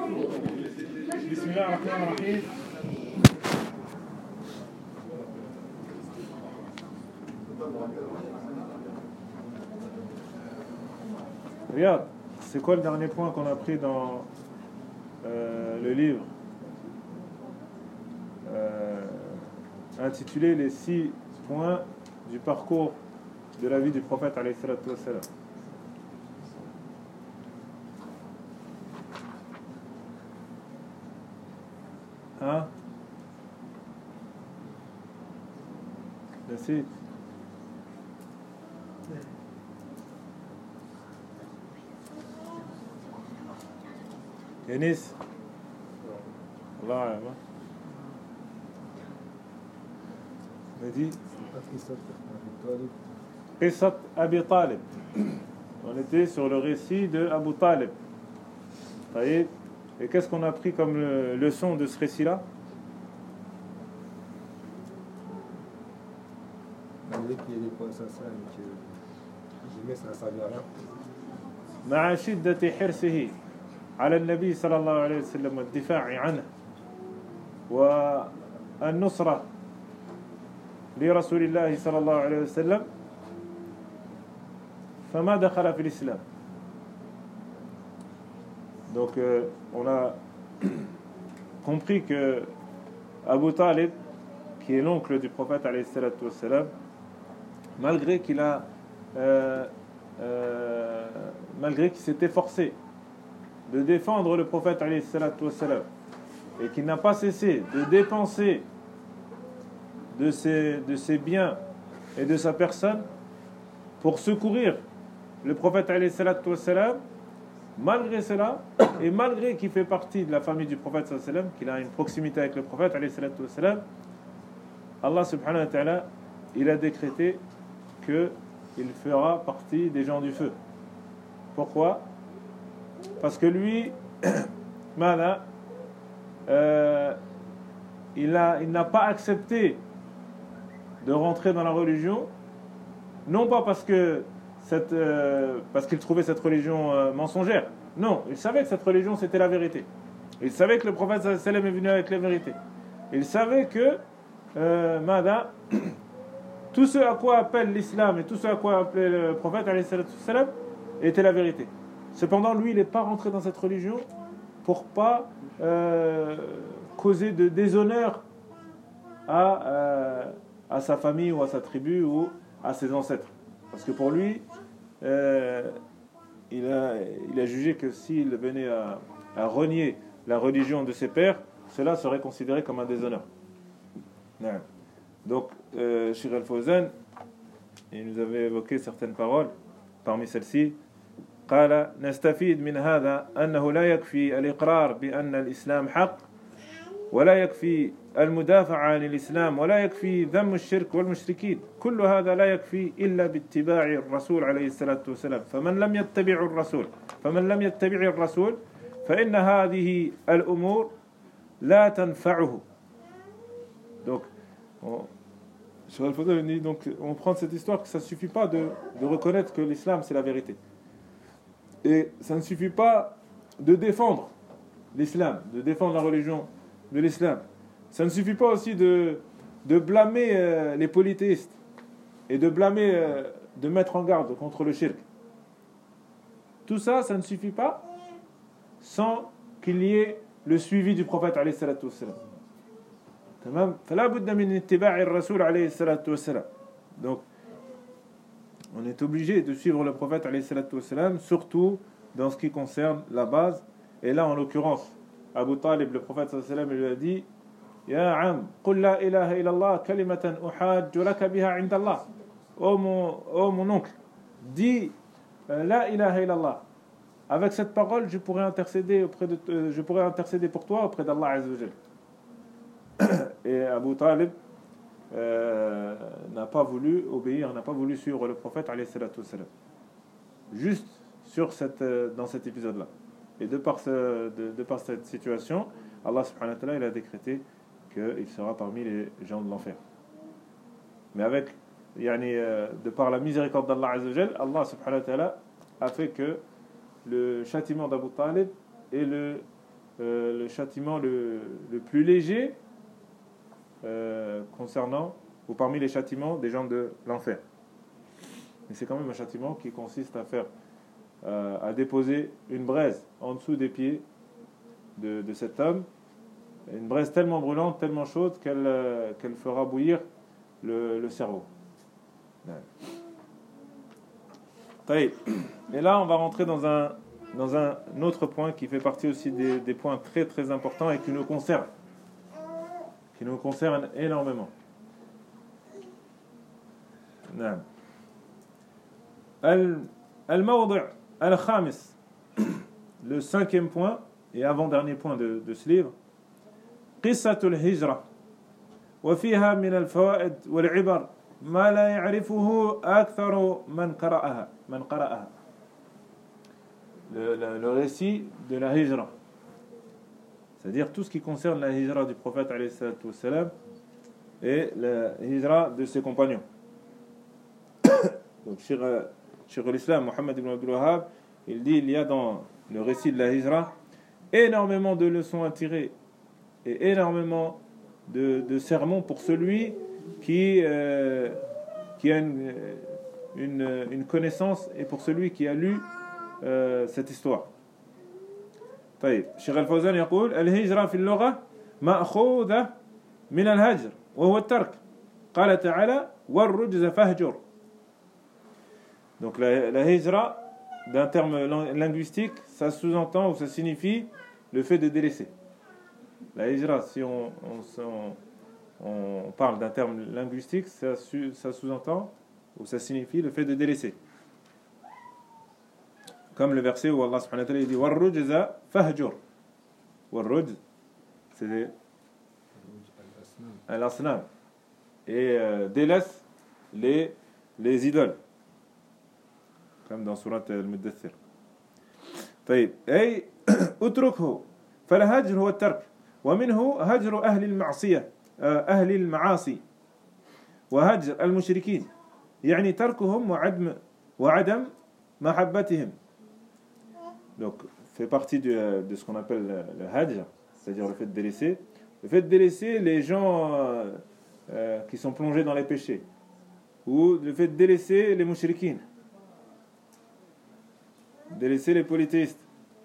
بسم الله الرحمن الرحيم. Regarde, c'est quoi le dernier point qu'on a pris dans le livre intitulé Les 6 points du parcours de la vie du prophète alayhi salatu wassalam. Hein? نسيت. يانيس الله أعلم. مدي قصة أبي طالب. On était sur le récit de Abu Talib. Et qu'est-ce qu'on a pris comme leçon de ce récit-là? Malgré qu'il y ait des points essentiels que jamais ça ne servait à rien. مع شدة حرصه على النبي صلى الله عليه وسلم والدفاع عنه والنصرة لرسول الله صلى الله عليه وسلم فما دخل في الإسلام. Donc on a compris que Abu Talib, qui est l'oncle du prophète alayhi salatu wassalam, malgré qu'il s'était forcé de défendre le prophète alayhi salatu wassalam et qu'il n'a pas cessé de dépenser de ses biens et de sa personne pour secourir le prophète alayhi salatu wassalam, malgré cela, et malgré qu'il fait partie de la famille du prophète sallallahu alayhi wa sallam, qu'il a une proximité avec le prophète alayhi salatu wassalam, Allah subhanahu wa ta'ala, il a décrété qu'il fera partie des gens du feu. Pourquoi? Parce que lui, il n'a pas accepté de rentrer dans la religion, non pas parce qu'il trouvait cette religion mensongère. Non, il savait que cette religion c'était la vérité. Il savait que le prophète sallallahu alayhi wa sallam est venu avec la vérité. Il savait que tout ce à quoi appelle l'islam et tout ce à quoi appelait le prophète alayhi sallam était la vérité. Cependant, lui, il n'est pas rentré dans cette religion pour pas causer de déshonneur à sa famille ou à sa tribu ou à ses ancêtres. Parce que pour lui, il a jugé que s'il venait à renier la religion de ses pères, cela serait considéré comme un déshonneur. Donc, Cheikh Al-Fawzan, il nous avait évoqué certaines paroles, parmi celles-ci. قال نستفيد من هذا أنه لا يكفي الإقرار بأن الإسلام حق ولا يكفي المدافع عن الإسلام ولا يكفي ذم الشرك والمشركين. كل هذا لا يكفي إلا باتباع الرسول عليه الصلاة والسلام. فمن لم يتبع الرسول فإن هذه الأمور لا تنفعه. Donc, on prend de cette histoire que ça ne suffit pas de reconnaître que l'islam c'est la vérité. Et ça ne suffit pas de défendre l'islam, de défendre la religion de l'islam. Ça ne suffit pas aussi de blâmer les polythéistes et de mettre en garde contre le shirk. Tout ça, ça ne suffit pas sans qu'il y ait le suivi du prophète alayhi salatu wassalam. Donc, on est obligé de suivre le prophète alayhi salatu wassalam, surtout dans ce qui concerne la base. Et là, en l'occurrence, Abu Talib, le prophète sallallahu alayhi wa sallam, lui a dit Ya am, qul la ilaha illallah kalimatan uhajju laka biha indallah. Oh mon oncle, dis la ilaha illallah. Avec cette parole, je pourrais intercéder pour toi auprès d'Allah azza wa jalla. Et Abu Talib n'a pas voulu obéir, n'a pas voulu suivre le prophète alayhi salatu wassalam. Juste dans cet épisode-là. Et de par cette situation, Allah subhanahu wa ta'ala il a décrété qu'il sera parmi les gens de l'enfer. Mais de par la miséricorde d'Allah azza wa jalla, Allah subhanahu wa ta'ala a fait que le châtiment d'Abu Talib et le châtiment le plus léger concernant, ou parmi les châtiments des gens de l'enfer. Mais c'est quand même un châtiment qui consiste à faire, à déposer une braise en dessous des pieds de cet homme, une braise tellement brûlante, tellement chaude qu'elle fera bouillir le cerveau. Ouais. Et là, on va rentrer dans un autre point qui fait partie aussi des points très très importants et qui nous concerne énormément. نعم. الموضع الخامس, le cinquième point et avant-dernier point de ce livre, قصة الهجرة وفيها من الفوائد والعبر ما لا يعرفه أكثر من قرأها. Le récit de la hijra, c'est-à-dire tout ce qui concerne la hijra du prophète alayhi salatu wassalam et la hijra de ses compagnons. Donc Cheikh l'Islam Mohammed ibn Abdul Wahhab, il dit, il y a dans le récit de la hijra énormément de leçons à tirer et énormément de sermons pour celui qui a une connaissance et pour celui qui a lu cette histoire. طيب الشيخ الفوزان يقول الهجرة في اللغة مأخوذة من الهجر وهو الترك قال تعالى والرجز فاهجر. Donc la hijra, d'un terme linguistique, ça sous-entend ou ça signifie le fait de délaisser. La hijra, si on parle d'un terme linguistique, ça sous-entend ou ça signifie le fait de délaisser. Comme le verset où Allah subhanahu wa ta'ala dit Warrujza fahjur. Warrujz, c'est al-asnam. Et délaisse les idoles. Comme dans Surat al-Muddathir. طيب أي اتركه فالهجر هو الترك ومنه هجر أهل المعصية أهل المعاصي وهجر المشركين يعني تركهم وعدم محبتهم. Donc fait partie de ce qu'on appelle le hajj, c'est-à-dire le fait de délaisser. Le fait de délaisser les gens qui sont plongés dans les péchés, ou le fait de délaisser les mushrikines, délaisser les polythéistes,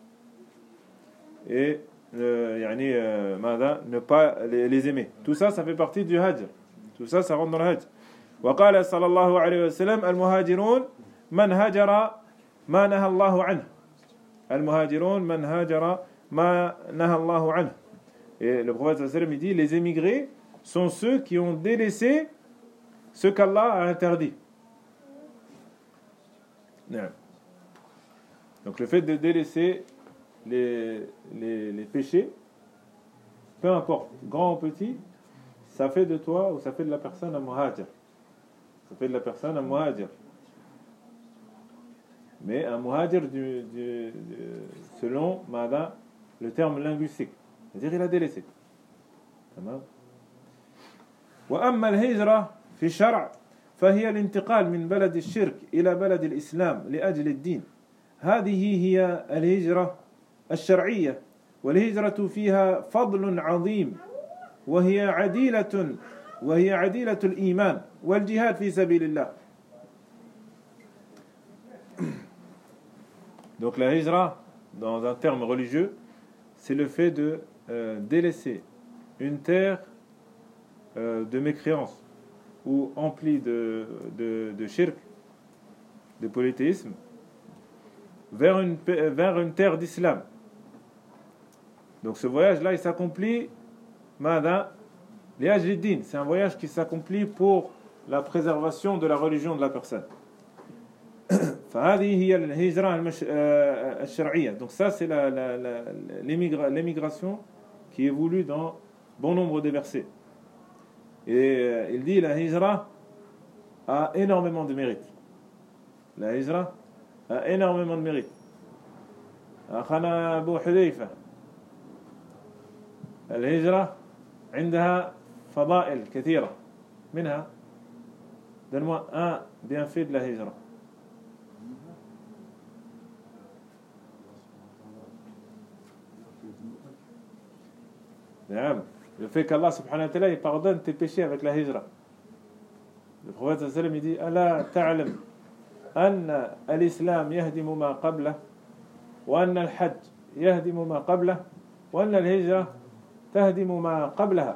et ne pas les aimer. Tout ça, ça fait partie du hajj. Tout ça, ça rentre dans le hajj. وقال صلى الله عليه وسلم المهاجرون من هاجر ما نهى الله عنه. المهاجرون من هاجر ما نهى الله عنه. Et le prophète sallallahu alayhi wa sallam, il dit, les émigrés sont ceux qui ont délaissé ce qu'Allah a interdit. Donc le fait de délaisser les péchés, peu importe, grand ou petit, ça fait de toi ou ça fait de la personne un muhajir. Ça fait de la personne un muhajir. Mais un muhajir selon le terme linguistique. C'est-à-dire il a délaissé. وأما الهجرة في الشرع فهي الانتقال من بلد الشرك إلى بلد الإسلام لأجل الدين. هذه هي الهجرة الشرعية والهجرة فيها فضل عظيم وهي عديلة الإيمان والجهاد في سبيل الله. Donc la hijra, dans un terme religieux, c'est le fait de délaisser une terre de mécréance ou emplie de shirk, de polythéisme, vers une terre d'islam. Donc ce voyage-là, il s'accomplit c'est un voyage qui s'accomplit pour la préservation de la religion de la personne. Donc ça, c'est l'émigration qui est voulue dans bon nombre de versets. Et il dit la hijra a énormément de mérite. La hijra a énormément de mérite. أخانا أبو حذيفة الهجرة عندها فضائل كثيرة منها donne-moi un bienfait de la hijra. Le fait qu'Allah subhanahu wa ta'ala il pardonne tes péchés avec la hijra. Le prophète sallallahu alayhi wa sallam il dit Ala ta'lam anna al-islam yahdimu ma qabla wa anna al-hajj yahdimu ma qabla wa anna al-hijra tahdimu ma qablaha.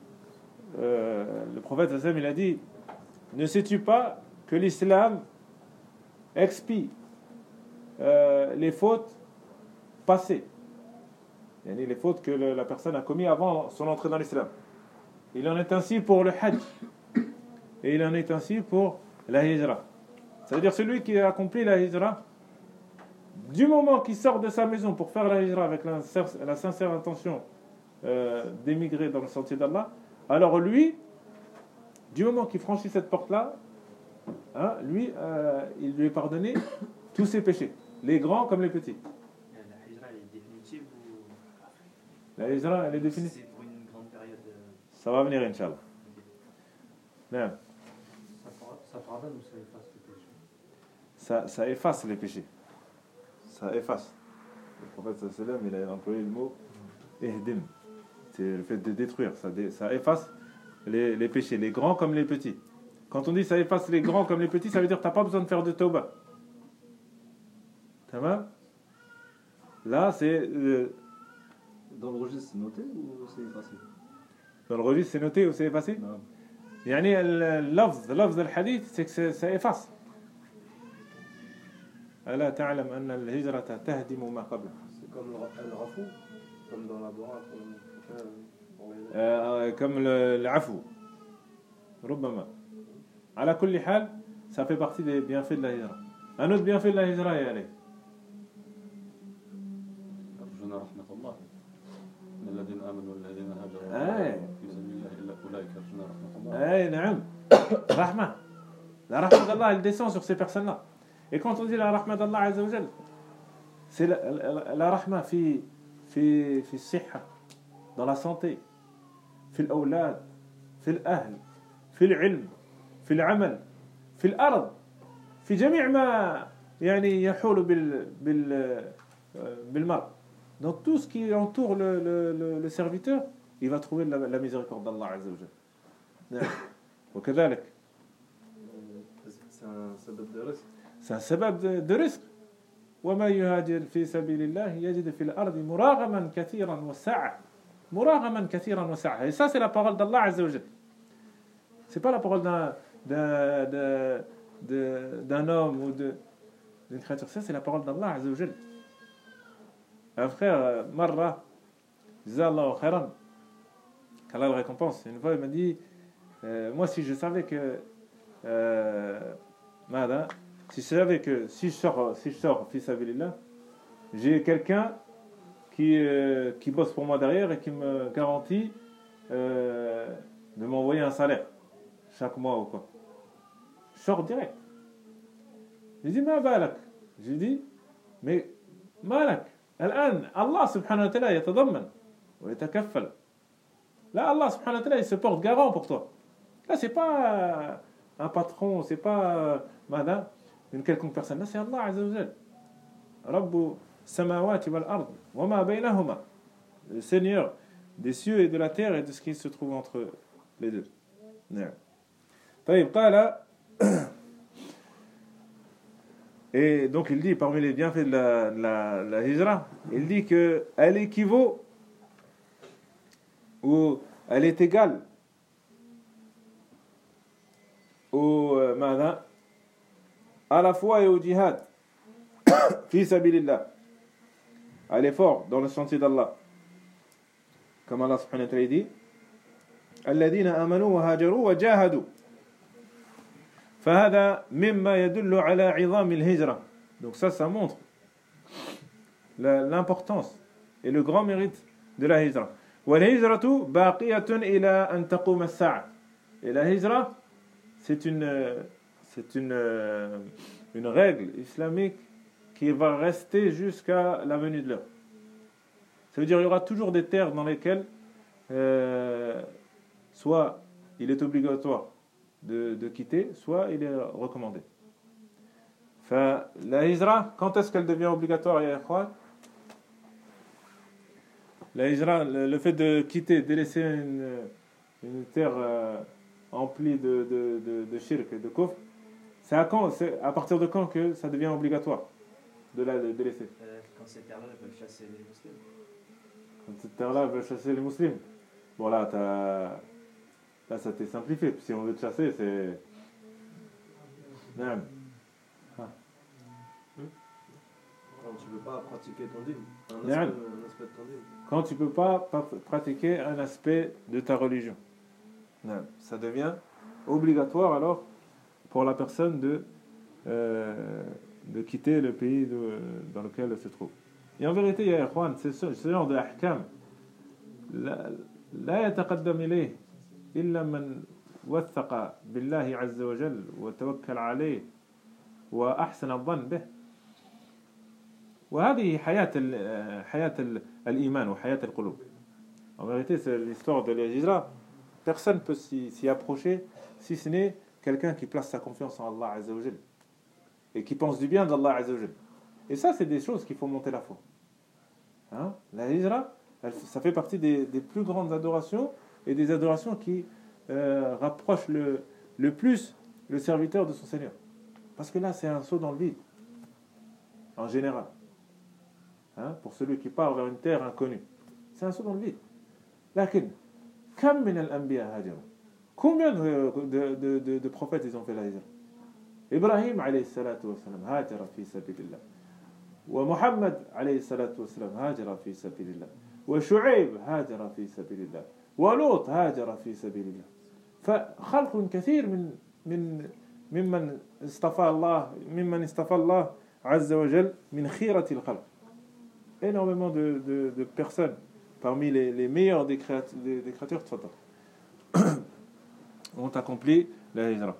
Le prophète sallallahu alayhi wa sallam il a dit ne sais-tu pas que l'islam expie les fautes passées, les fautes que la personne a commises avant son entrée dans l'islam. Il en est ainsi pour le hajj et il en est ainsi pour la hijra. Ça veut dire celui qui a accompli la hijra, du moment qu'il sort de sa maison pour faire la hijra avec la sincère intention d'émigrer dans le sentier d'Allah, alors lui, du moment qu'il franchit cette porte-là, lui, il lui est pardonné tous ses péchés, les grands comme les petits. La hijra, elle est définitive ou La hijra, elle est définitive. c'est pour une grande période Ça va venir, Inch'Allah. Non. Ça pardonne ou ça efface les péchés? Ça efface les péchés. Ça efface. Le prophète sallallahu alayhi wa sallam, il a employé le mot ihdim. C'est le fait de détruire. Ça efface les péchés, les grands comme les petits. Quand on dit ça efface les grands comme les petits, ça veut dire que tu n'as pas besoin de faire de tauba. Tamam? Là, c'est... Dans le registre, c'est noté ou c'est effacé? Dans le registre, c'est noté ou c'est effacé? Non. يعني اللفظ الحديث c'est que ça efface. ألا تعلم أن الهجرة تهدم ما قبلها. C'est comme le rafou, comme dans la Dora, comme العفو ربما. على كل حال, ça fait partie des bienfaits de la hijra. Un autre bienfait de la hijra, est allé. أرجونا رحمة الله من الذين آمنوا والذين هاجروا في سبيل الله إلا أولئك أرجونا رحمة الله. نعم. رحمة. La rahma d'Allah, elle descend sur ces personnes-là. Et quand on dit la rahma d'Allah Azza wa Jal, c'est la rahma في الصحة, dans la santé, في الأولاد, في الأهل, في العلم, في العمل, في الأرض, في جميع ما يعني يحول بالمرء. Donc tout ce qui entoure le serviteur, il va trouver la miséricorde d'Allah Azza wa Jal. وكذلك c'est un sabab de risque. وما يهاجر في سبيل الله يجد في الأرض مراغما كثيرا وسعة. مراغما كثيرا وسعة. Et ça c'est la parole d'Allah Azza wa Jal. C'est pas la parole d'un homme ou d'une créature. Ça c'est la parole d'Allah Azza wa Jal. Un frère, Marra, Jazallahu khairan, qu'Allah le récompense, une fois il m'a dit moi si je savais que si je savais que si je sors fi sabilillah, j'ai quelqu'un qui bosse pour moi derrière et qui me garantit de m'envoyer un salaire chaque mois ou quoi. Je sors direct. Je dis ma balak. Je dis mais malak. الآن Allah subhanahu wa ta'ala يتضمن ويتكفل. Là Allah subhanahu wa ta'ala il se porte garant pour toi. Là c'est pas un patron, c'est pas une quelconque personne. Là c'est Allah Azza wa Jal. Rabbu samawati wal ard wa ma baynahuma. Le Seigneur des cieux et de la terre et de ce qui se trouve entre les deux. طيب قال et donc il dit parmi les bienfaits de la hijra, il dit que elle équivaut ou elle est égale au à la foi et au djihad fi sabilillah, à l'effort dans le sentier d'Allah, comme Allah subhanahu wa ta'ala dit الذين آمنوا وهاجروا وجاهدوا. فهذا مما يدل على عظام الهجرة. Donc ça montre l'importance et le grand mérite de la hijra. والهجرة باقية إلى أن تقوم الساعة. Et la hijra, c'est une règle islamique qui va rester jusqu'à la venue de l'heure. Ça veut dire qu'il y aura toujours des terres dans lesquelles soit il est obligatoire de quitter, soit il est recommandé. La hijra, quand est-ce qu'elle devient obligatoire, ya ikhwan? La hijra, le fait de quitter, de laisser une terre emplie de shirk et de kufr, c'est à partir de quand que ça devient obligatoire de laisser? Quand ces terres-là veulent chasser les musulmans. Quand cette terre-là veut chasser les musulmans. Bon là, ça t'est simplifié. Si on veut te chasser, c'est... Non. Quand tu ne peux pas pratiquer ton dîme, un aspect de ton dîme. Quand tu ne peux pas pratiquer un aspect de ta religion. Non. Ça devient obligatoire alors pour la personne de quitter le pays dans lequel elle se trouve. Et en vérité, ya ikhwan, c'est ce genre de ahkam. لا يتقدم إليه إلا من وثق بالله عز وجل وتوكل عليه وأحسن الظن به. وهذه حياة الإيمان وحياة القلوب. En vérité, c'est l'histoire de l'hijra. Personne ne peut s'y approcher si ce n'est quelqu'un qui place sa confiance en Allah Azza wa Jal et qui pense du bien d'Allah Azza wa Jal. Et ça, c'est des choses qui font monter la foi. Hein? La hijra, ça fait partie des plus grandes adorations et des adorations qui rapprochent le plus le serviteur de son Seigneur. Parce que là, c'est un saut dans le vide, en général. Hein? Pour celui qui part vers une terre inconnue. C'est un saut dans le vide. Lakin, kam min al-anbiya hajara. Combien de prophètes ils ont fait la hijra? Ibrahim alayhi salatu wa salam hajara fi sabilillah. Wa Muhammad alayhi salatu wa salam hajara fi sabilillah. وشعيب هاجر في سبيل الله ولوط هاجر في سبيل الله فخلق كثير ممن اصطفى الله عز وجل من خيرة الخلق. Énormément de personnes parmi les meilleurs des créatures ont accompli la hijra.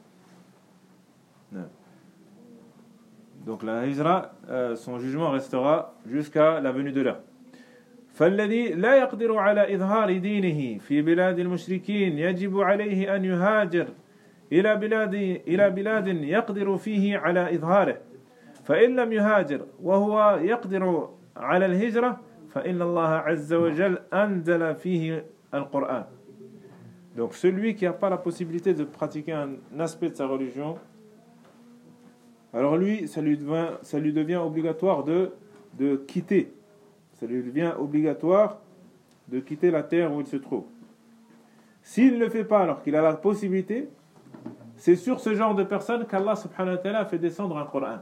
Donc la hijra, son jugement restera jusqu'à la venue de l'heure. فالذي لا يقدر على إظهار دينه في بلاد المشركين يجب عليه أن يهاجر إلى بلاد يقدر فيه على إظهاره فإن لم يهاجر وهو يقدر على الهجرة فإن الله عز وجل أنزل فيه القرآن. Donc celui qui n'a pas la possibilité de pratiquer un aspect de sa religion, alors lui, ça lui devient obligatoire de quitter. Ça lui devient obligatoire de quitter la terre où il se trouve. S'il ne le fait pas alors qu'il a la possibilité, c'est sur ce genre de personnes qu'Allah subhanahu wa ta'ala fait descendre un Coran.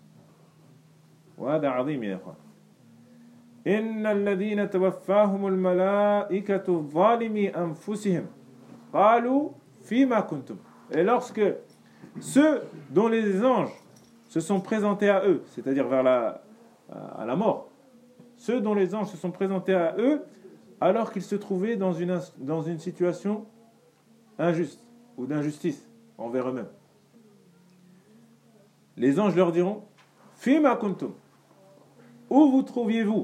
وهذا عظيم يا إخوان. إن الذين توفاهم الملائكة ظالمي أنفسهم قالوا فيما كنتم. Et lorsque ceux dont les anges se sont présentés à eux, c'est-à-dire vers à la mort, ceux dont les anges se sont présentés à eux alors qu'ils se trouvaient dans une situation injuste ou d'injustice envers eux-mêmes. Les anges leur diront Fima kuntum, où vous trouviez-vous?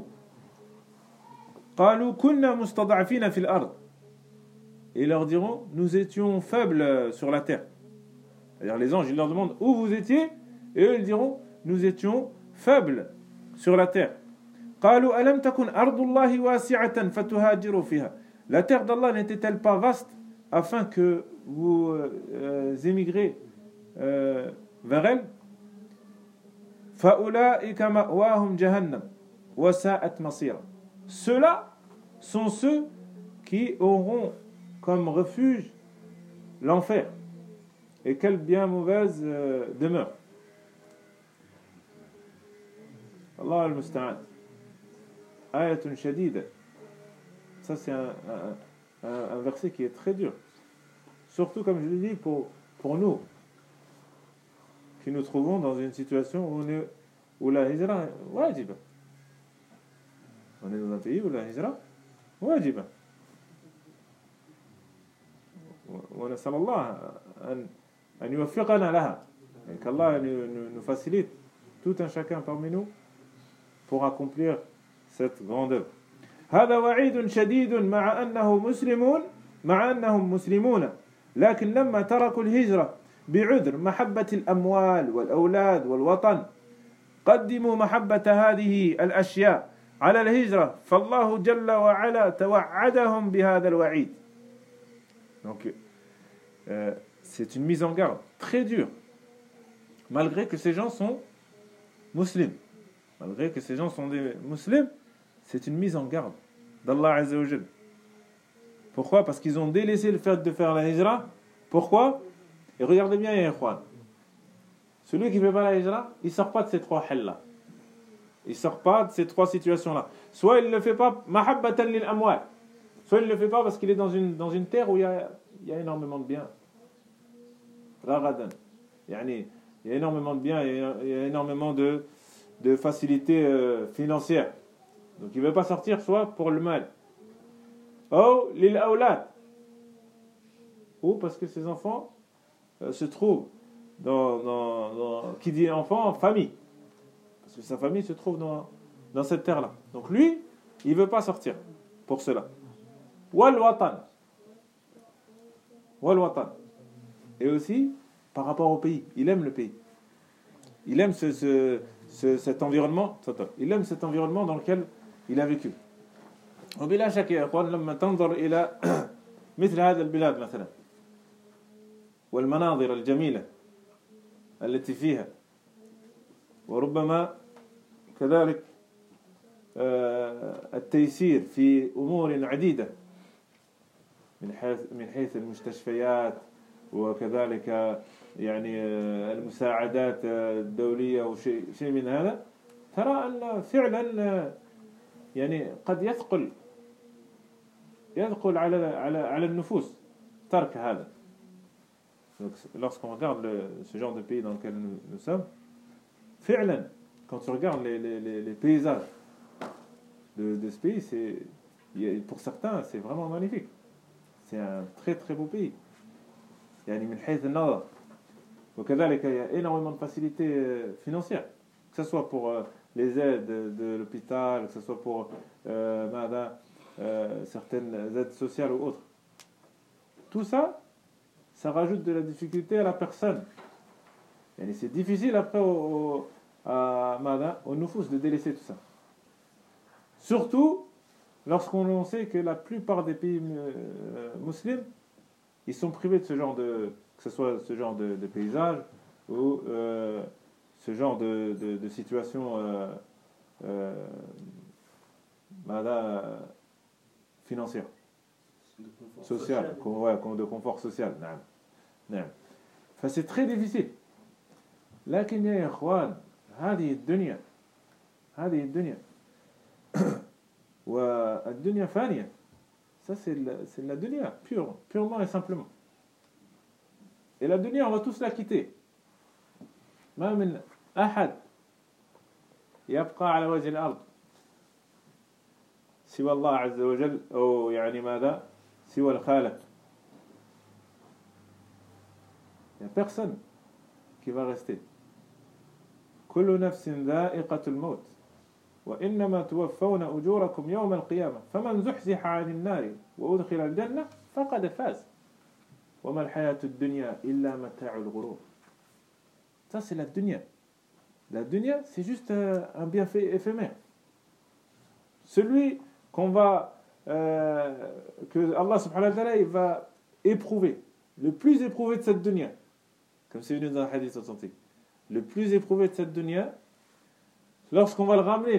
Qalu kunna mustad'afina fil ard. Et ils leur diront nous étions faibles sur la terre. C'est-à-dire les anges ils leur demandent où vous étiez et eux ils diront nous étions faibles sur la terre. قالوا ألم تكن أرض الله واسعة فتهاجروا فيها. La terre d'Allah n'était-elle pas vaste afin que vous émigrez vers elle? فأولئك مأواهم جهنم وساءت مصيرا. Ceux-là sont ceux qui auront comme refuge l'enfer. Et quelle bien mauvaise demeure. Allah al-Musta'an. Ayatun shadida. Ça c'est un verset qui est très dur. Surtout comme je l'ai dit pour nous qui nous trouvons dans une situation où la hijra est wajiba. On est dans un pays où la hijra est wajiba. ونسأل الله أن يوفقنا لها. Et qu'Allah nous facilite tout un chacun parmi nous pour accomplir cette grande œuvre. هذا وعيد شديد مع أنهم مسلمون لكن لما تركوا الهجرة بعذر محبة الأموال والأولاد والوطن قدموا محبة هذه الأشياء على الهجرة فالله جل وعلا توعدهم بهذا الوعيد. Donc c'est une mise en garde très dure, malgré que ces gens sont musulmans. Malgré que ces gens sont des musulmans, c'est une mise en garde d'Allah Azza wa Jal. Pourquoi? Parce qu'ils ont délaissé le fait de faire la hijra. Pourquoi? Et regardez bien, ya ikhwan. Celui qui ne fait pas la hijra, il ne sort pas de ces trois hal-là. Il ne sort pas de ces trois situations-là. Soit il ne le fait pas mahabbatan lil amwal. Soit il ne le fait pas parce qu'il est dans une terre où il y a énormément de biens. Ragadan. Il y a énormément de biens, il y a énormément de facilités financières. Donc il ne veut pas sortir soit pour le mal. Ou lil awlad. Ou parce que ses enfants se trouvent qui dit enfant, famille. Parce que sa famille se trouve dans cette terre-là. Donc lui, il ne veut pas sortir pour cela. Wal watan. Wal watan. Et aussi, par rapport au pays. Il aime le pays. Il aime cet environnement. Il aime cet environnement dans lequel il a vécu. وبلا شك يا إخوان لما تنظر إلى مثل هذا البلاد مثلا والمناظر الجميلة التي فيها وربما كذلك التيسير في أمور عديدة من حيث المستشفيات وكذلك يعني المساعدات الدولية وشيء من هذا ترى أن فعلا يعني قد يثقل على النفوس ترك هذا. Donc, lorsqu'on regarde ce genre de pays dans lequel nous sommes, فعلا, quand tu regardes les paysages de ce pays, pour certains, c'est vraiment magnifique. C'est un très très beau pays. يعني من حيث النظر. وكذلك il y a énormément de facilités financières, que ce soit pour les aides de l'hôpital, que ce soit pour certaines aides sociales ou autres. Tout ça, ça rajoute de la difficulté à la personne. Et c'est difficile après au nufus de délaisser tout ça. Surtout lorsqu'on sait que la plupart des pays musulmans, ils sont privés de ce genre que ce soit ce genre de paysage ou ce genre de situation financière, sociale, de confort social. نعم. C'est très difficile. لكن يا إخوان هذه الدنيا والدنيا فانية. Ça c'est la dunya, purement et simplement. Et la dunya, on va tous la quitter. ما من أحد يبقى على وجه الأرض سوى الله عز وجل أو يعني ماذا سوى الخالق. Il n'y a personne qui va rester. كل نفس ذائقة الموت وإنما توفون أجوركم يوم القيامة فمن زحزح عن النار وأدخل الجنة فقد فاز وما الحياة الدنيا إلا متاع الغرور. Ça c'est la dunya. La dunya, c'est juste un bienfait éphémère. Celui que Allah subhanahu wa ta'ala il va éprouver, le plus éprouvé de cette dunya, comme c'est venu dans le hadith authentique, le plus éprouvé de cette dunya, lorsqu'on va le ramener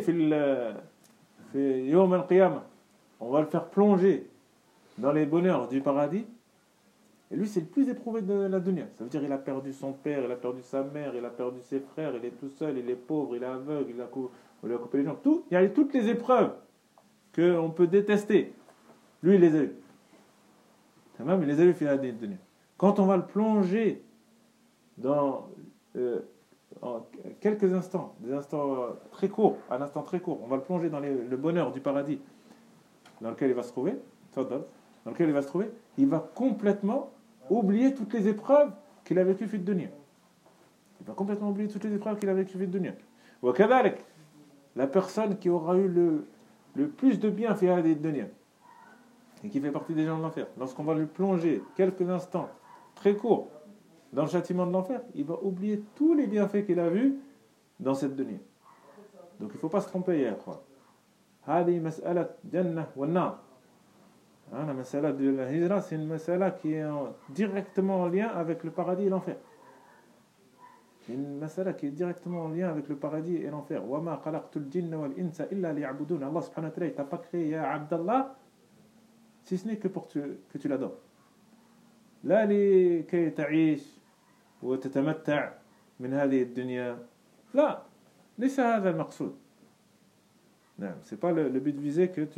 yawm al-qiyamah, on va le faire plonger dans les bonheurs du paradis, et lui c'est le plus éprouvé de la dunya. Ça veut dire il a perdu son père, il a perdu sa mère, il a perdu ses frères, il est tout seul, il est pauvre, il est aveugle, on lui a coupé les jambes, il y a toutes les épreuves qu'on peut détester. Lui il les a eues. Tamam, il les a eues fi hadhihi dunya. Quand on va le plonger dans en quelques instants, des instants très courts, un instant très court, on va le plonger dans le bonheur du paradis dans lequel il va se trouver, il va complètement oublier toutes les épreuves qu'il a vécues fi dunya. Il va complètement oublier toutes les épreuves qu'il a vécues fi dunya. Wa kadhalik, la personne qui aura eu le plus de bien fi hadhihi dunya et qui fait partie des gens de l'enfer, lorsqu'on va lui plonger quelques instants très courts dans le châtiment de l'enfer, il va oublier tous les bienfaits qu'il a vus dans cette dunya. Donc il ne faut pas se tromper hier, quoi. هذه مسألة جنة والنار. La masala de la hijra, c'est une masala qui est directement en lien avec le paradis et l'enfer. C'est une masala qui est directement en lien avec le paradis et l'enfer. وَمَا خَلَقْتُ الْجِنَّ وَالْإِنسَ إِلَّا لِيَعْبُدُونَ. Allah subhanahu wa ta'ala, il t'a pas créé, ya Abdallah, si ce n'est que pour que tu l'adores. لا لكي تعيش وتتمتع من هذه الدنيا. لا, ليس هذا المقصود. Non, c'est pas le but visé que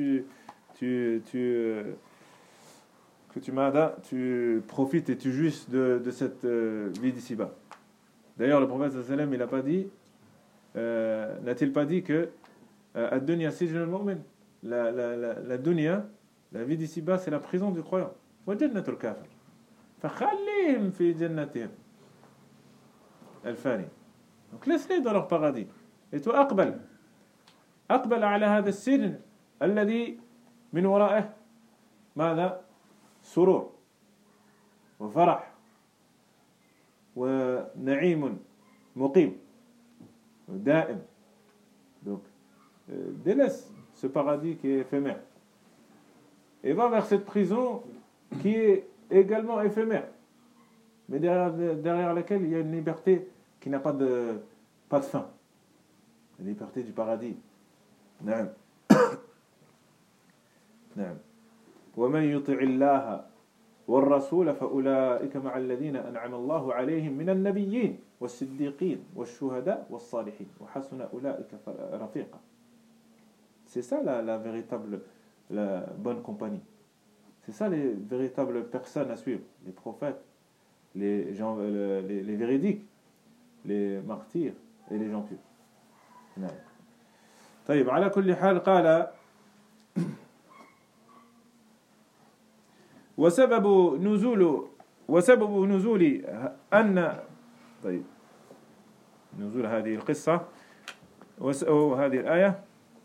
tu profites et tu jouisses de cette vie d'ici-bas. D'ailleurs, le prophète sallallahu alayhi wa sallam, il n'a pas dit, n'a-t-il pas dit que ad-dunya sijnul mu'min, la dunya, la vie d'ici-bas, c'est la prison du croyant. Wa jannatul kafir. فخليهم في جنتهم الفاني. Donc laisse-les dans leur paradis. Et toi, أقبل على هذا السجن الذي من ورائه ماذا؟ سرور وفرح ونعيم مقيم دائم. Donc délaisse ce paradis qui est éphémère et va vers cette prison qui est également éphémère, mais derrière laquelle il y a une liberté qui n'a pas de fin, la liberté du paradis. نعم نعم. ومن يطع الله والرسول فأولئك مع الذين أنعم الله عليهم من النبيين والصديقين والشهداء والصالحين وحسن أولئك رفيقا. C'est ça la véritable, la bonne compagnie. C'est ça les véritables personnes à suivre, les prophètes, les gens, les véridiques, les martyrs et les gens pieux. نعم. طيب على كل حال قال وسبب نزول أن طيب نزول هذه القصة وهذه الآية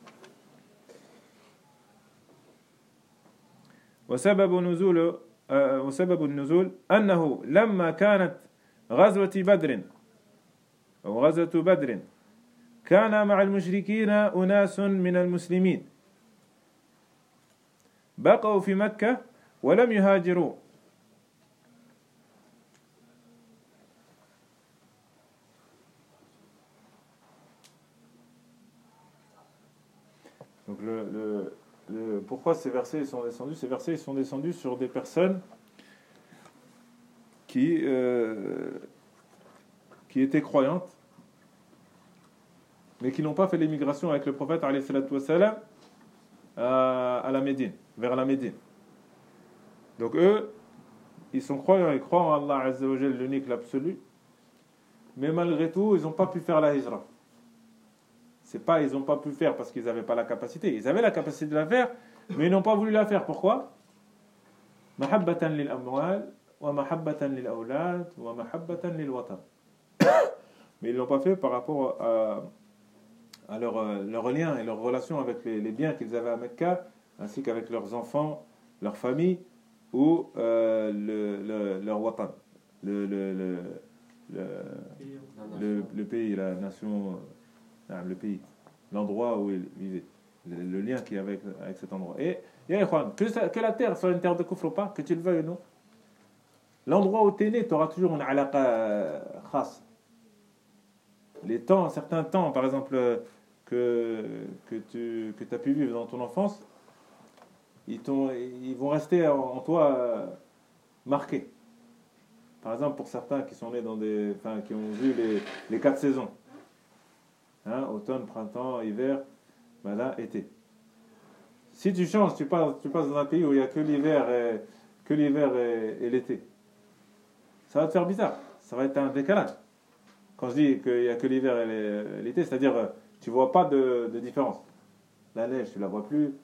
وسبب النزول أنه لما كانت غزوة بدر كان مع المشركين أناس من المسلمين بقوا في مكة ولم يهاجروا. Donc pourquoi ces versets sont descendus? Ces versets sont descendus sur des personnes qui étaient croyantes, mais qui n'ont pas fait l'émigration avec le prophète alayhi salatu wassalam à la Médine, vers la Médine. Donc eux, ils sont croyants, ils croient en Allah Azza wa Jal, l'unique, l'absolu, mais malgré tout, ils n'ont pas pu faire la hijra. C'est pas ils n'ont pas pu faire parce qu'ils n'avaient pas la capacité. Ils avaient la capacité de la faire, mais ils n'ont pas voulu la faire. Pourquoi? Mahabbatan lil amwal, wa mahabbatan lil awlad, wa mahabbatan lil watan. Mais ils l'ont pas fait par rapport à leur lien et leur relation avec les biens qu'ils avaient à Mecca, ainsi qu'avec leurs enfants, leur famille ou leur watan, le pays, la nation, le pays, l'endroit où ils vivaient, le lien qu'il y avait avec cet endroit. Et que la terre soit une terre de kufr ou pas, que tu le veuilles ou non, l'endroit où tu es né, tu auras toujours une alaqa khas. Certains temps, par exemple, que tu as pu vivre dans ton enfance, ils vont rester en toi marqués. Par exemple, pour certains qui sont nés qui ont vu les 4 saisons, automne, printemps, hiver, été. Si tu changes, tu passes dans un pays où il n'y a que l'hiver et l'été, ça va te faire bizarre, ça va être un décalage. Quand je dis qu'il n'y a que l'hiver et l'été, c'est-à-dire tu ne vois pas de différence. La neige, tu ne la vois plus.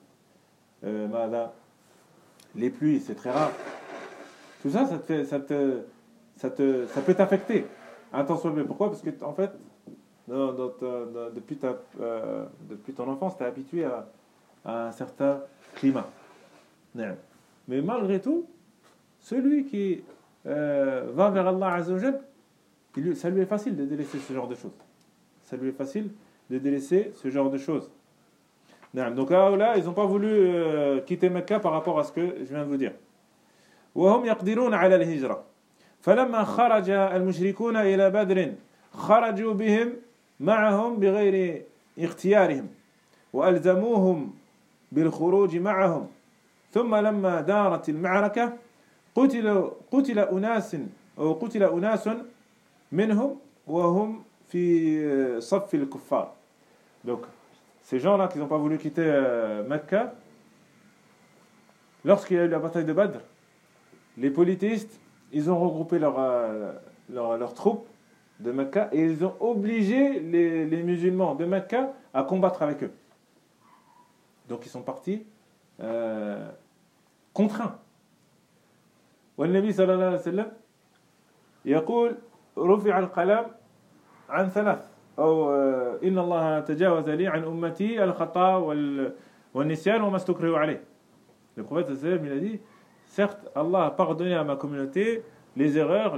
Les pluies, c'est très rare. Tout ça, ça peut t'affecter. Attention, mais pourquoi? Parce que en fait, depuis ton enfance, tu es habitué à un certain climat. Mais malgré tout, celui qui va vers Allah Azza wa Jal, ça lui est facile de délaisser ce genre de choses. Ça lui est facile de délaisser ce genre de choses. Donc là, ils n'ont pas voulu quitter Mecca par rapport à ce que je viens de vous dire. وهم يقدرون على الهجرة فلما خرج المشركون إلى بدر خرجوا بهم معهم بغير اختيارهم وألزموهم بالخروج معهم ثم لما دارت المعركة قتل أناس منهم وهم في صف الكفار. Donc ces gens-là qui n'ont pas voulu quitter Mecca, lorsqu'il y a eu la bataille de Badr, les polythéistes, ils ont regroupé leurs troupes de Mecca et ils ont obligé les musulmans de Mecca à combattre avec eux. Donc ils sont partis contraints. والنبي صلى الله عليه وسلم يقول رفع القلم عن ثلاث أو إن الله تجاوز لي عن أمتي الخطأ والنسيان وما استكرهوا عليه. Le prophète صلى الله عليه وسلم il a dit, certes Allah a pardonné à ma communauté les erreurs,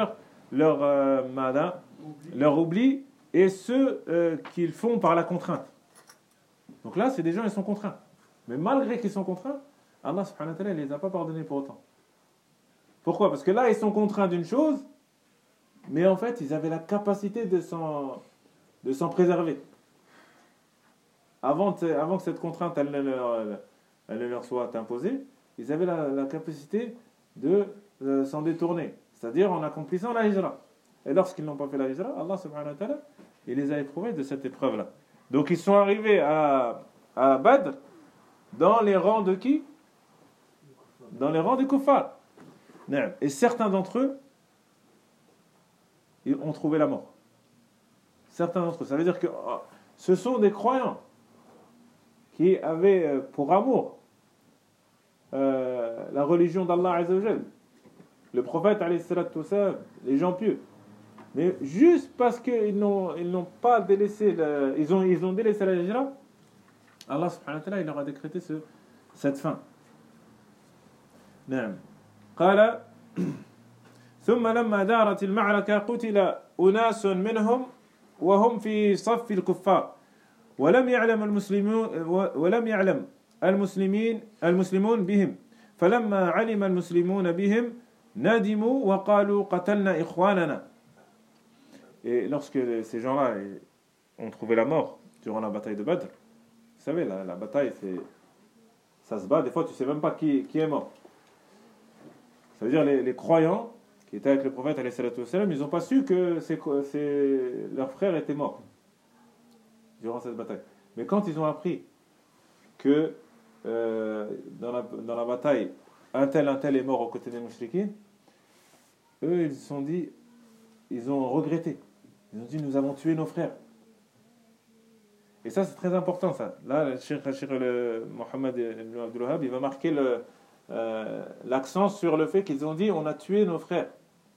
leur oubli et ceux qu'ils font par la contrainte. Donc là c'est des gens, ils sont contraints, mais malgré qu'ils sont contraints, Allah subhanahu wa ta'ala ne les a pas pardonnés pour autant. Pourquoi? Parce que là ils sont contraints d'une chose, mais en fait ils avaient la capacité de s'en préserver avant que cette contrainte elle ne leur soit imposée. Ils avaient la capacité de s'en détourner, c'est-à-dire en accomplissant la hijra. Et lorsqu'ils n'ont pas fait la hijra, Allah subhanahu wa ta'ala il les a éprouvés de cette épreuve-là. Donc ils sont arrivés à Badr dans les rangs de qui? Dans les rangs des kuffars. Et certains d'entre eux ils ont trouvé la mort. Certains d'entre eux. Ça veut dire que ce sont des croyants qui avaient pour amour la religion d'Allah Azza wa Jal, le prophète alayhi salatu wassalam, les gens pieux. Mais juste parce qu'ils n'ont pas délaissé ils ont délaissé la hijra, Allah subhanahu wa ta'ala il leur a décrété cette fin. نعم قال ثم لما دارت المعركة قتل أناس منهم وهم في صف الكفار ولم يعلم المسلمون بهم فلما علم المسلمون بهم ندموا وقالوا قتلنا إخواننا. Et lorsque ces gens-là ont trouvé la mort durant la bataille de Badr, vous savez, la bataille, ça se bat, des fois tu ne sais même pas qui est mort. Ça veut dire les croyants qui étaient avec le prophète, ils n'ont pas su que leur frère était mort durant cette bataille. Mais quand ils ont appris que dans la bataille, un tel est mort aux côtés des mouchriquins, eux, ils ont regretté. Ils ont dit, nous avons tué nos frères. Et ça, c'est très important, ça. Là, le Cheikh Mohammed ibn Abdul Wahhab, il va marquer l'accent sur le fait qu'ils ont dit, on a tué nos frères.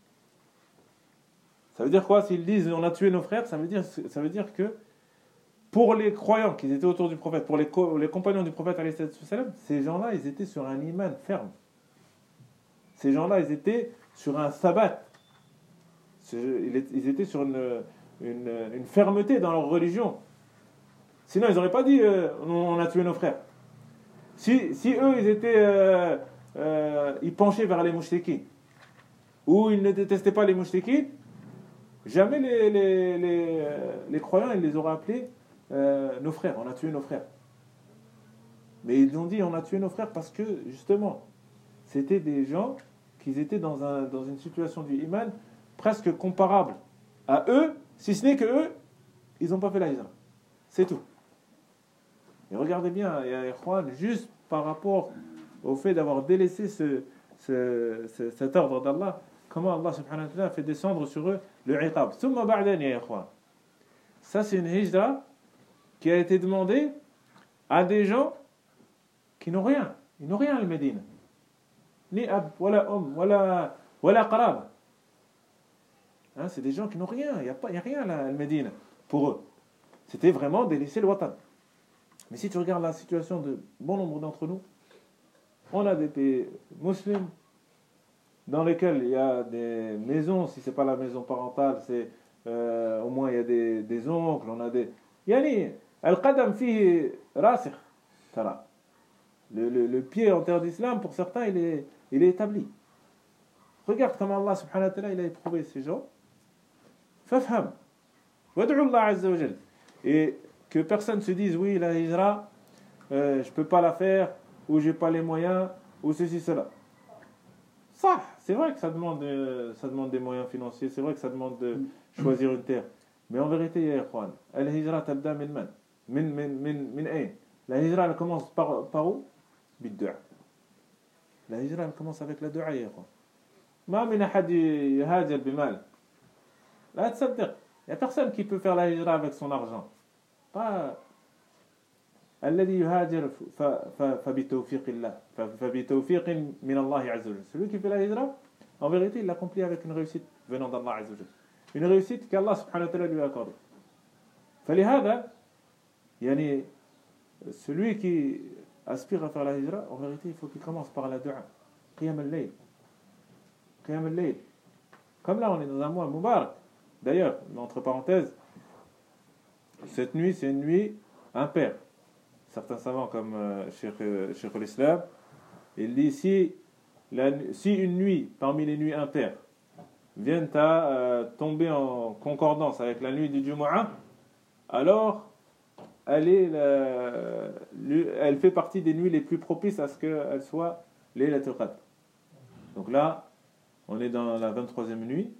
Ça veut dire quoi? S'ils disent, on a tué nos frères, ça veut dire que pour les croyants qui étaient autour du prophète, pour les compagnons du prophète, ces gens-là, ils étaient sur un iman ferme. Ces gens-là, ils étaient sur un sabbat. Ils étaient sur une fermeté dans leur religion. Sinon, ils n'auraient pas dit on a tué nos frères. Si eux, ils penchaient vers les mouchriquins, ou ils ne détestaient pas les mouchriquins, jamais les croyants, ils les auraient appelés nos frères, on a tué nos frères. Mais ils ont dit on a tué nos frères parce que, justement, c'était des gens qui étaient dans une situation du iman presque comparable à eux, si ce n'est que eux, ils n'ont pas fait la hijra. C'est tout. Et regardez bien, juste par rapport au fait d'avoir délaissé cet ordre d'Allah, comment Allah subhanahu wa ta'ala fait descendre sur eux le iqab. Ça, c'est une hijra qui a été demandée à des gens qui n'ont rien. Ils n'ont rien à Médine. Ni ab, wala wala qarab. C'est des gens qui n'ont rien. Il n'y a rien à Médine pour eux. C'était vraiment délaisser le watan. Mais si tu regardes la situation de bon nombre d'entre nous, on a des pays musulmans dans lesquels il y a des maisons, si ce n'est pas la maison parentale, c'est au moins il y a des oncles, on a des... Al-Qadam fihi rasikh, tara. Le pied en terre d'islam, pour certains, il est établi. Regarde comment Allah subhanahu wa ta'ala il a éprouvé ces gens. Fafham. Wad'u Allah azza wa jal. Et que personne se dise, oui, la hijra, je peux pas la faire, ou j'ai pas les moyens, ou ceci, cela. Ça, c'est vrai que ça demande des moyens financiers, c'est vrai que ça demande de choisir une terre. Mais en vérité, ya ikhwan, al-hijra tabda min man. Min ayn. La hijra, elle commence par où? Bid-du'a. La hijra, elle commence avec la du'a, ya ikhwan. Ma min ahad yahajir bimal. La تصدق. Il n'y a personne qui peut faire la hijra avec son argent. Pas الذي يهاجر فبتوفيق الله فبتوفيق من الله عز وجل. Celui qui fait la hijra, en vérité, il l'accomplit avec une réussite venant d'Allah عز وجل. Une réussite qu'Allah subhanahu wa ta'ala lui a accordée. فلهذا يعني celui qui aspire à faire la hijra, en vérité, il faut qu'il commence par la dua. Qiyam al-layl. Qiyam al-layl. Comme là, on est dans un mois Mubarak. D'ailleurs, entre parenthèses, cette nuit, c'est une nuit impaire. Certains savants comme Cheikh al-Islam, il dit si une nuit parmi les nuits impaires vient à tomber en concordance avec la nuit du Jumu'ah, alors elle fait partie des nuits les plus propices à ce qu'elle soit Laylatul Qadr. Donc là, on est dans la 23e nuit.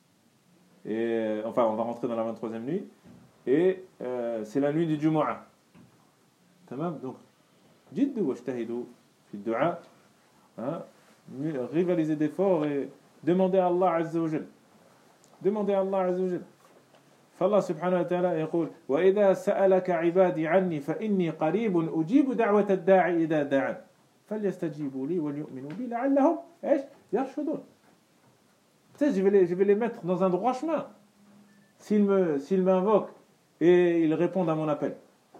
Et, enfin, on va rentrer dans la 23e nuit. Et c'est la nuit du Jumu'ah. Tamam. Donc, jiddu wajtahidu fi du'a. Rivaliser d'efforts et demander à Allah Azza wa Jal. Demander à Allah Azza wa Jal. فالله سبحانه وتعالى يقول وإذا سألك عبادي عني فإني قريب أجيب دعوة الداعي إذا دعان فليستجيبوا لي وليؤمنوا بي لعلهم يرشدون. Tu sais, je vais les mettre dans un droit chemin s'ils m'invoquent et ils répondent à mon appel.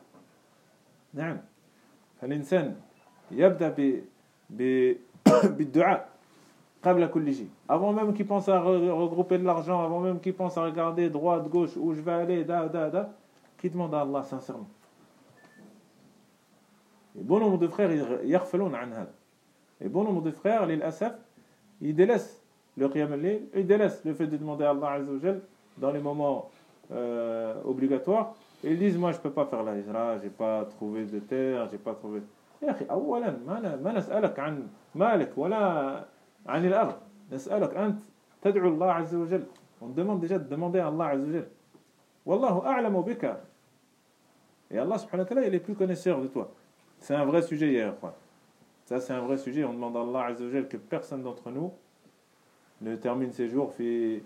نعم. فالإنسان يبدأ بالدعاء قبل كل شيء. Avant même qu'il pense à regrouper de l'argent, avant même qu'il pense à regarder droite, gauche, où je vais aller, qui demande à Allah sincèrement. Et bon nombre de frères يغفلون عن هذا. Et bon nombre de frères, للأسف, ils délaissent le qiyam al-layl, ils délaissent le fait de demander à Allah Azza wa Jal dans les moments obligatoires. Et ils disent, moi je peux pas faire la hijra, j'ai pas trouvé de terre, j'ai pas trouvé. يا أخي أولا ما نسألك عن مالك ولا عن الأرض. نسألك أنت تدعو الله عز وجل. On demande déjà de demander à Allah Azza wa Jal. Wallahu a'lamu bika. Et Allah subhanahu wa ta'ala il est plus connaisseur de toi. C'est un vrai sujet hier. Ça c'est un vrai sujet. On demande à Allah Azza wa Jal que personne d'entre nous ne termine ses jours في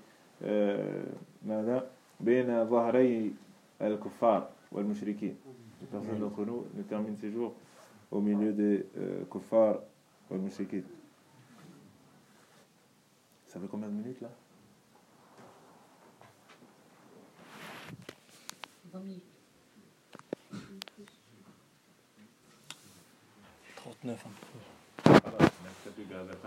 بين ظهري الكفار والمشركين. Personne d'entre nous ne termine ses jours au milieu des kuffar wal mushrikin. Ça fait combien de minutes là? 20 minutes. 39 un peu.